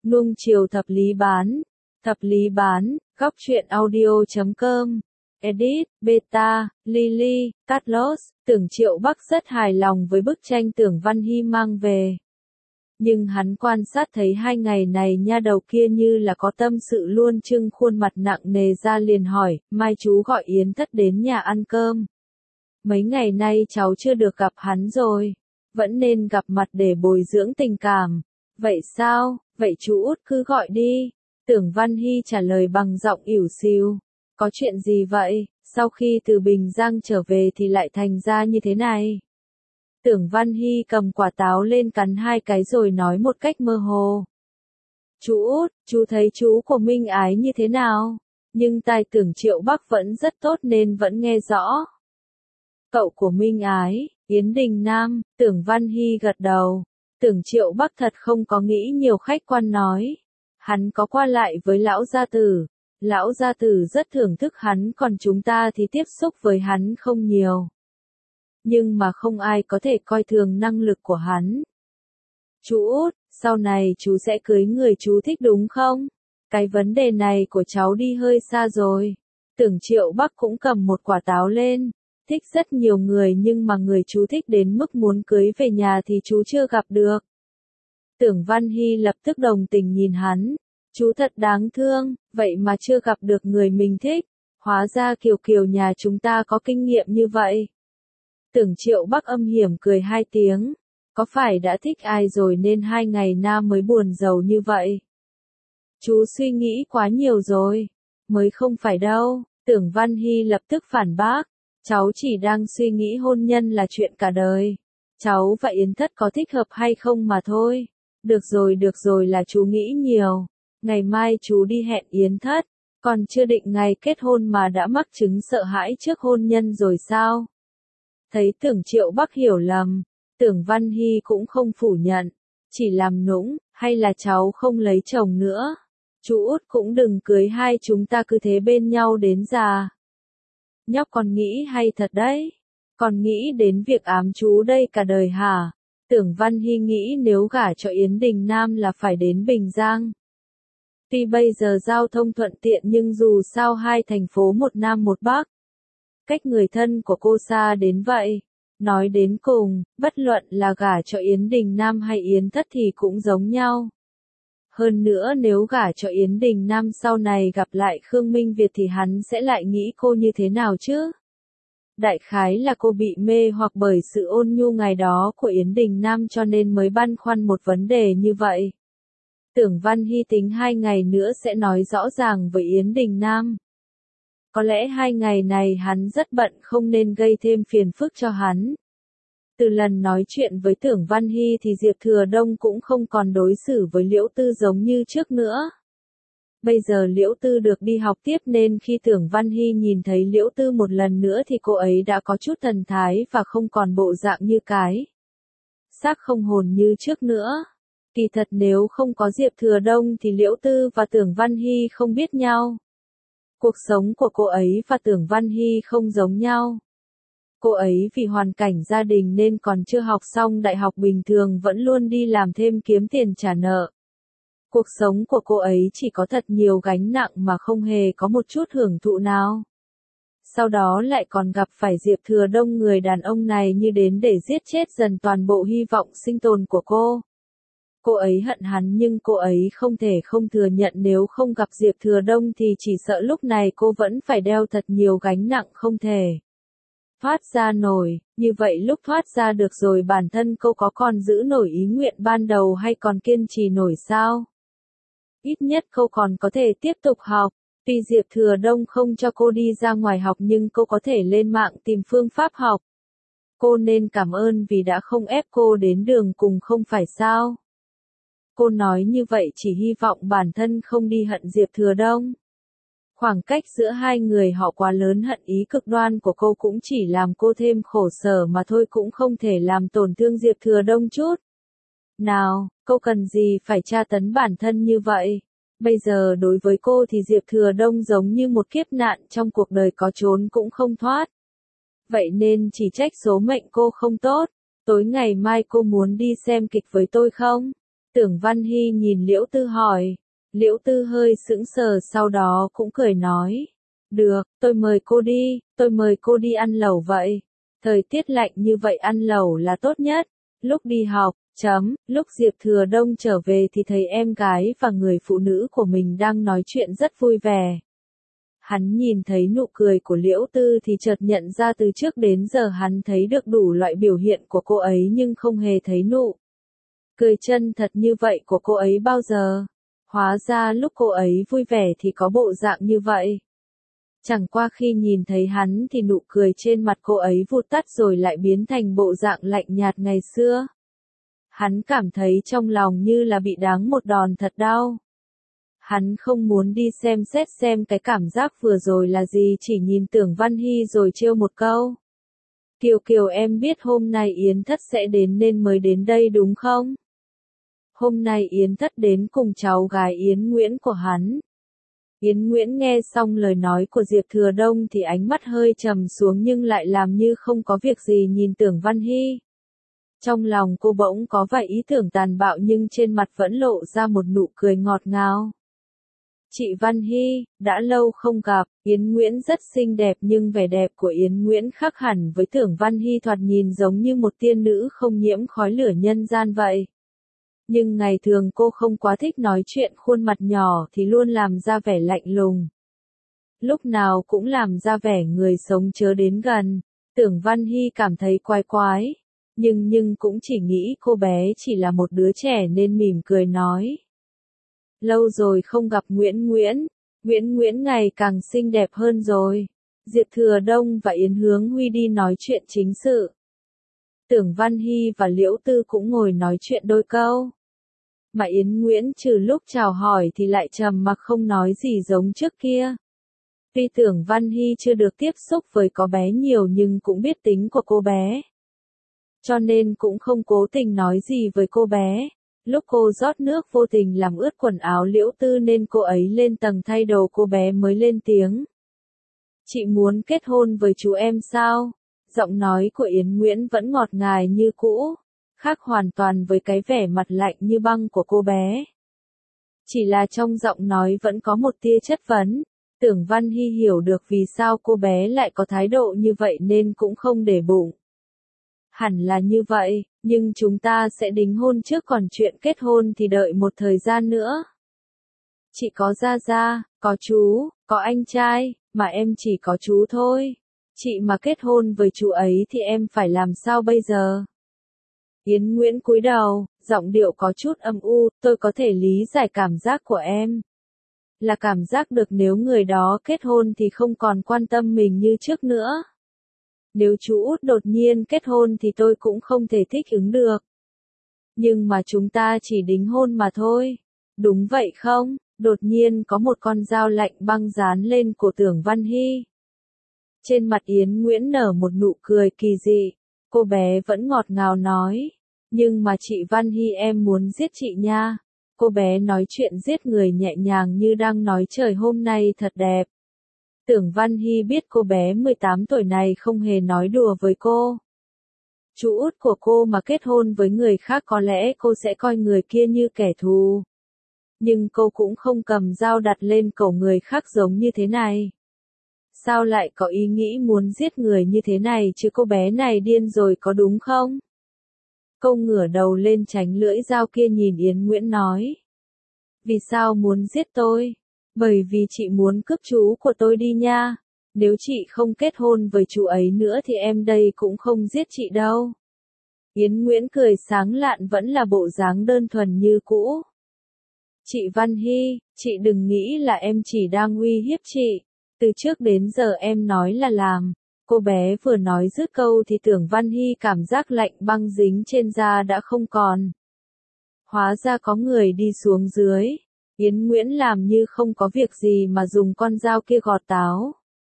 Nuông chiều thập lý bán, góc truyện audio.com, edit, beta, Lily, Carlos, Tưởng Triệu Bắc rất hài lòng với bức tranh Tưởng Văn Hy mang về. Nhưng hắn quan sát thấy 2 ngày này nha đầu kia như là có tâm sự luôn trưng khuôn mặt nặng nề ra liền hỏi, mai chú gọi Yến Thất đến nhà ăn cơm. Mấy ngày nay cháu chưa được gặp hắn rồi, vẫn nên gặp mặt để bồi dưỡng tình cảm. Vậy sao, vậy chú út cứ gọi đi. Tưởng Văn Hy trả lời bằng giọng ỉu xìu. Có chuyện gì vậy, sau khi từ Bình Giang trở về thì lại thành ra như thế này? Tưởng Văn Hy cầm quả táo lên cắn 2 cái rồi nói một cách mơ hồ. Chú út, chú thấy chú của Minh Ái như thế nào? Nhưng tai Tưởng Triệu Bắc vẫn rất tốt nên vẫn nghe rõ. Cậu của Minh Ái, Yến Đình Nam, Tưởng Văn Hy gật đầu. Tưởng Triệu Bắc thật không có nghĩ nhiều, khách quan nói. Hắn có qua lại với lão gia tử. Lão gia tử rất thưởng thức hắn, còn chúng ta thì tiếp xúc với hắn không nhiều. Nhưng mà không ai có thể coi thường năng lực của hắn. Chú út, sau này chú sẽ cưới người chú thích đúng không? Cái vấn đề này của cháu đi hơi xa rồi. Tưởng Triệu Bắc cũng cầm một quả táo lên. Thích rất nhiều người nhưng mà người chú thích đến mức muốn cưới về nhà thì chú chưa gặp được. Tưởng Văn Hy lập tức đồng tình nhìn hắn. Chú thật đáng thương, vậy mà chưa gặp được người mình thích. Hóa ra Kiều Kiều nhà chúng ta có kinh nghiệm như vậy. Tưởng Triệu Bắc âm hiểm cười 2 tiếng. Có phải đã thích ai rồi nên 2 ngày nam mới buồn giàu như vậy? Chú suy nghĩ quá nhiều rồi. Mới không phải đâu, Tưởng Văn Hy lập tức phản bác. Cháu chỉ đang suy nghĩ hôn nhân là chuyện cả đời. Cháu và Yến Thất có thích hợp hay không mà thôi. Được rồi là chú nghĩ nhiều. Ngày mai chú đi hẹn Yến Thất. Còn chưa định ngày kết hôn mà đã mắc chứng sợ hãi trước hôn nhân rồi sao? Thấy Tưởng Triệu Bắc hiểu lầm, Tưởng Văn Hy cũng không phủ nhận. Chỉ làm nũng, hay là cháu không lấy chồng nữa? Chú út cũng đừng cưới hai chúng ta cứ thế bên nhau đến già. Nhóc còn nghĩ hay thật đấy. Còn nghĩ đến việc ám chú đây cả đời hả? Tưởng Văn Hy nghĩ nếu gả cho Yến Đình Nam là phải đến Bình Giang. Tuy bây giờ giao thông thuận tiện nhưng dù sao hai thành phố một Nam một Bắc. Cách người thân của cô xa đến vậy. Nói đến cùng, bất luận là gả cho Yến Đình Nam hay Yến Thất thì cũng giống nhau. Hơn nữa nếu gả cho Yến Đình Nam sau này gặp lại Khương Minh Việt thì hắn sẽ lại nghĩ cô như thế nào chứ? Đại khái là cô bị mê hoặc bởi sự ôn nhu ngày đó của Yến Đình Nam cho nên mới băn khoăn một vấn đề như vậy. Tưởng Văn Hy tính 2 ngày nữa sẽ nói rõ ràng với Yến Đình Nam. Có lẽ 2 ngày này hắn rất bận không nên gây thêm phiền phức cho hắn. Từ lần nói chuyện với Tưởng Văn Hy thì Diệp Thừa Đông cũng không còn đối xử với Liễu Tư giống như trước nữa. Bây giờ Liễu Tư được đi học tiếp nên khi Tưởng Văn Hy nhìn thấy Liễu Tư một lần nữa thì cô ấy đã có chút thần thái và không còn bộ dạng như cái xác không hồn như trước nữa. Kỳ thật nếu không có Diệp Thừa Đông thì Liễu Tư và Tưởng Văn Hy không biết nhau. Cuộc sống của cô ấy và Tưởng Văn Hy không giống nhau. Cô ấy vì hoàn cảnh gia đình nên còn chưa học xong đại học bình thường vẫn luôn đi làm thêm kiếm tiền trả nợ. Cuộc sống của cô ấy chỉ có thật nhiều gánh nặng mà không hề có một chút hưởng thụ nào. Sau đó lại còn gặp phải Diệp Thừa Đông, người đàn ông này như đến để giết chết dần toàn bộ hy vọng sinh tồn của cô. Cô ấy hận hắn nhưng cô ấy không thể không thừa nhận nếu không gặp Diệp Thừa Đông thì chỉ sợ lúc này cô vẫn phải đeo thật nhiều gánh nặng không thể thoát ra nổi. Như vậy lúc thoát ra được rồi bản thân cô có còn giữ nổi ý nguyện ban đầu hay còn kiên trì nổi sao? Ít nhất cô còn có thể tiếp tục học. Tuy Diệp Thừa Đông không cho cô đi ra ngoài học nhưng cô có thể lên mạng tìm phương pháp học. Cô nên cảm ơn vì đã không ép cô đến đường cùng không phải sao? Cô nói như vậy chỉ hy vọng bản thân không đi hận Diệp Thừa Đông. Khoảng cách giữa hai người họ quá lớn, hận ý cực đoan của cô cũng chỉ làm cô thêm khổ sở mà thôi, cũng không thể làm tổn thương Diệp Thừa Đông chút nào. Cô cần gì phải tra tấn bản thân như vậy? Bây giờ đối với cô thì Diệp Thừa Đông giống như một kiếp nạn trong cuộc đời, có trốn cũng không thoát. Vậy nên chỉ trách số mệnh cô không tốt. Tối ngày mai cô muốn đi xem kịch với tôi không? Tưởng Văn Hy nhìn Liễu Tư hỏi. Liễu Tư hơi sững sờ sau đó cũng cười nói. Được, tôi mời cô đi ăn lẩu vậy. Thời tiết lạnh như vậy ăn lẩu là tốt nhất. Lúc đi học, lúc Diệp Thừa Đông trở về thì thấy em gái và người phụ nữ của mình đang nói chuyện rất vui vẻ. Hắn nhìn thấy nụ cười của Liễu Tư thì chợt nhận ra từ trước đến giờ hắn thấy được đủ loại biểu hiện của cô ấy nhưng không hề thấy nụ cười chân thật như vậy của cô ấy bao giờ. Hóa ra lúc cô ấy vui vẻ thì có bộ dạng như vậy. Chẳng qua khi nhìn thấy hắn thì nụ cười trên mặt cô ấy vụt tắt rồi lại biến thành bộ dạng lạnh nhạt ngày xưa. Hắn cảm thấy trong lòng như là bị đáng một đòn thật đau. Hắn không muốn đi xem xét xem cái cảm giác vừa rồi là gì, chỉ nhìn Tưởng Văn Hy rồi trêu một câu. Kiều Kiều, em biết hôm nay Yến Thất sẽ đến nên mới đến đây đúng không? Hôm nay Yến Thất đến cùng cháu gái Yến Nguyễn của hắn. Yến Nguyễn nghe xong lời nói của Diệp Thừa Đông thì ánh mắt hơi trầm xuống nhưng lại làm như không có việc gì nhìn Tưởng Văn Hy. Trong lòng cô bỗng có vài ý tưởng tàn bạo nhưng trên mặt vẫn lộ ra một nụ cười ngọt ngào. Chị Văn Hy, đã lâu không gặp, Yến Nguyễn rất xinh đẹp nhưng vẻ đẹp của Yến Nguyễn khác hẳn với Tưởng Văn Hy, thoạt nhìn giống như một tiên nữ không nhiễm khói lửa nhân gian vậy. Nhưng ngày thường cô không quá thích nói chuyện, khuôn mặt nhỏ thì luôn làm ra vẻ lạnh lùng. Lúc nào cũng làm ra vẻ người sống chớ đến gần. Tưởng Văn Hy cảm thấy quái quái. Nhưng cũng chỉ nghĩ cô bé chỉ là một đứa trẻ nên mỉm cười nói. Lâu rồi không gặp Nguyễn Nguyễn ngày càng xinh đẹp hơn rồi. Diệp Thừa Đông và Yến Hướng Huy đi nói chuyện chính sự. Tưởng Văn Hy và Liễu Tư cũng ngồi nói chuyện đôi câu. Mà Yến Nguyễn trừ lúc chào hỏi thì lại trầm mặc không nói gì giống trước kia. Tuy Tưởng Văn Hy chưa được tiếp xúc với có bé nhiều nhưng cũng biết tính của cô bé. Cho nên cũng không cố tình nói gì với cô bé. Lúc cô rót nước vô tình làm ướt quần áo Liễu Tư nên cô ấy lên tầng thay đồ, cô bé mới lên tiếng. Chị muốn kết hôn với chú em sao? Giọng nói của Yến Nguyễn vẫn ngọt ngào như cũ, khác hoàn toàn với cái vẻ mặt lạnh như băng của cô bé. Chỉ là trong giọng nói vẫn có một tia chất vấn. Tưởng Văn Hy hiểu được vì sao cô bé lại có thái độ như vậy nên cũng không để bụng. Hẳn là như vậy, nhưng chúng ta sẽ đính hôn trước, còn chuyện kết hôn thì đợi một thời gian nữa. Chị có gia, có chú, có anh trai, mà em chỉ có chú thôi. Chị mà kết hôn với chú ấy thì em phải làm sao bây giờ? Yến Nguyễn cúi đầu, giọng điệu có chút âm u, tôi có thể lý giải cảm giác của em. Là cảm giác được nếu người đó kết hôn thì không còn quan tâm mình như trước nữa. Nếu chú út đột nhiên kết hôn thì tôi cũng không thể thích ứng được. Nhưng mà chúng ta chỉ đính hôn mà thôi. Đúng vậy không? Đột nhiên có một con dao lạnh băng dán lên cổ Tưởng Văn Hy. Trên mặt Yến Nguyễn nở một nụ cười kỳ dị. Cô bé vẫn ngọt ngào nói. Nhưng mà chị Văn Hy, em muốn giết chị nha. Cô bé nói chuyện giết người nhẹ nhàng như đang nói trời hôm nay thật đẹp. Tưởng Văn Hy biết cô bé 18 tuổi này không hề nói đùa với cô. Chú út của cô mà kết hôn với người khác có lẽ cô sẽ coi người kia như kẻ thù. Nhưng cô cũng không cầm dao đặt lên cổ người khác giống như thế này. Sao lại có ý nghĩ muốn giết người như thế này chứ, cô bé này điên rồi có đúng không? Cô ngửa đầu lên tránh lưỡi dao kia nhìn Yến Nguyễn nói. Vì sao muốn giết tôi? Bởi vì chị muốn cướp chú của tôi đi nha. Nếu chị không kết hôn với chú ấy nữa thì em đây cũng không giết chị đâu. Yến Nguyễn cười sáng lạn, vẫn là bộ dáng đơn thuần như cũ. Chị Văn Hy, chị đừng nghĩ là em chỉ đang uy hiếp chị. Từ trước đến giờ em nói là làm. Cô bé vừa nói dứt câu thì Tưởng Văn Hy cảm giác lạnh băng dính trên da đã không còn. Hóa ra có người đi xuống dưới. Yến Nguyễn làm như không có việc gì mà dùng con dao kia gọt táo.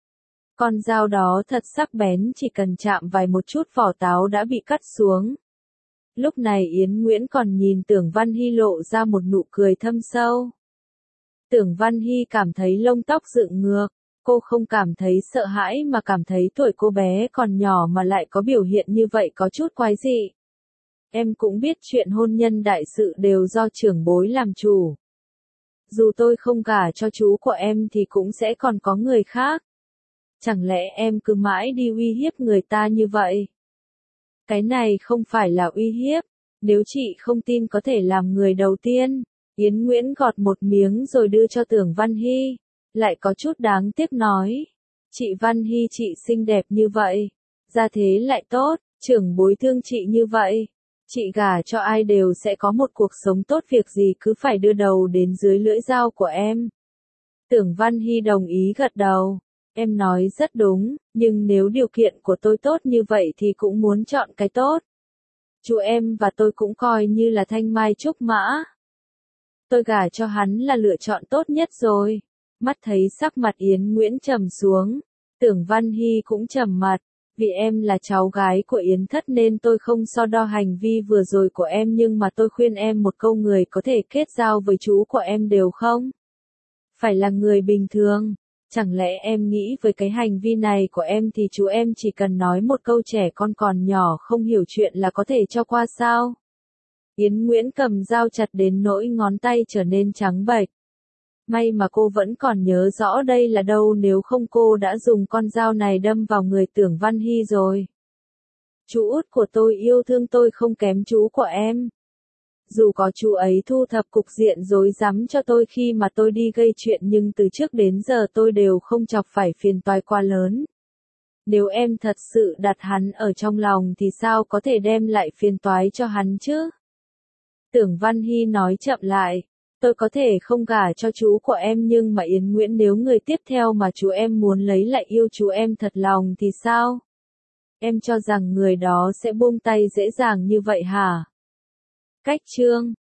Con dao đó thật sắc bén, chỉ cần chạm vài một chút vỏ táo đã bị cắt xuống. Lúc này Yến Nguyễn còn nhìn Tưởng Văn Hy lộ ra một nụ cười thâm sâu. Tưởng Văn Hy cảm thấy lông tóc dựng ngược. Cô không cảm thấy sợ hãi mà cảm thấy tuổi cô bé còn nhỏ mà lại có biểu hiện như vậy có chút quái dị. Em cũng biết chuyện hôn nhân đại sự đều do trưởng bối làm chủ. Dù tôi không gả cho chú của em thì cũng sẽ còn có người khác. Chẳng lẽ em cứ mãi đi uy hiếp người ta như vậy? Cái này không phải là uy hiếp. Nếu chị không tin có thể làm người đầu tiên. Yến Nguyễn gọt một miếng rồi đưa cho Tưởng Văn Hy. Lại có chút đáng tiếc nói. Chị Văn Hy chị xinh đẹp như vậy. Gia thế lại tốt, trưởng bối thương chị như vậy. Chị gả cho ai đều sẽ có một cuộc sống tốt, việc gì cứ phải đưa đầu đến dưới lưỡi dao của em. Tưởng Văn Hy đồng ý gật đầu. Em nói rất đúng, nhưng nếu điều kiện của tôi tốt như vậy thì cũng muốn chọn cái tốt. Chú em và tôi cũng coi như là thanh mai trúc mã. Tôi gả cho hắn là lựa chọn tốt nhất rồi. Mắt thấy sắc mặt Yến Nguyễn trầm xuống. Tưởng Văn Hy cũng trầm mặt. Vì em là cháu gái của Yến Thất nên tôi không so đo hành vi vừa rồi của em, nhưng mà tôi khuyên em một câu, người có thể kết giao với chú của em đều không phải là người bình thường. Chẳng lẽ em nghĩ với cái hành vi này của em thì chú em chỉ cần nói một câu trẻ con còn nhỏ không hiểu chuyện là có thể cho qua sao? Yến Nguyễn cầm dao chặt đến nỗi ngón tay trở nên trắng bệch. May mà cô vẫn còn nhớ rõ đây là đâu, nếu không cô đã dùng con dao này đâm vào người Tưởng Văn Hy rồi. Chú út của tôi yêu thương tôi không kém chú của em. Dù có chú ấy thu thập cục diện rối rắm cho tôi khi mà tôi đi gây chuyện, nhưng từ trước đến giờ tôi đều không chọc phải phiền toái quá lớn. Nếu em thật sự đặt hắn ở trong lòng thì sao có thể đem lại phiền toái cho hắn chứ? Tưởng Văn Hy nói chậm lại. Tôi có thể không gả cho chú của em, nhưng mà Yến Nguyễn, nếu người tiếp theo mà chú em muốn lấy lại yêu chú em thật lòng thì sao? Em cho rằng người đó sẽ buông tay dễ dàng như vậy hả? Cách chương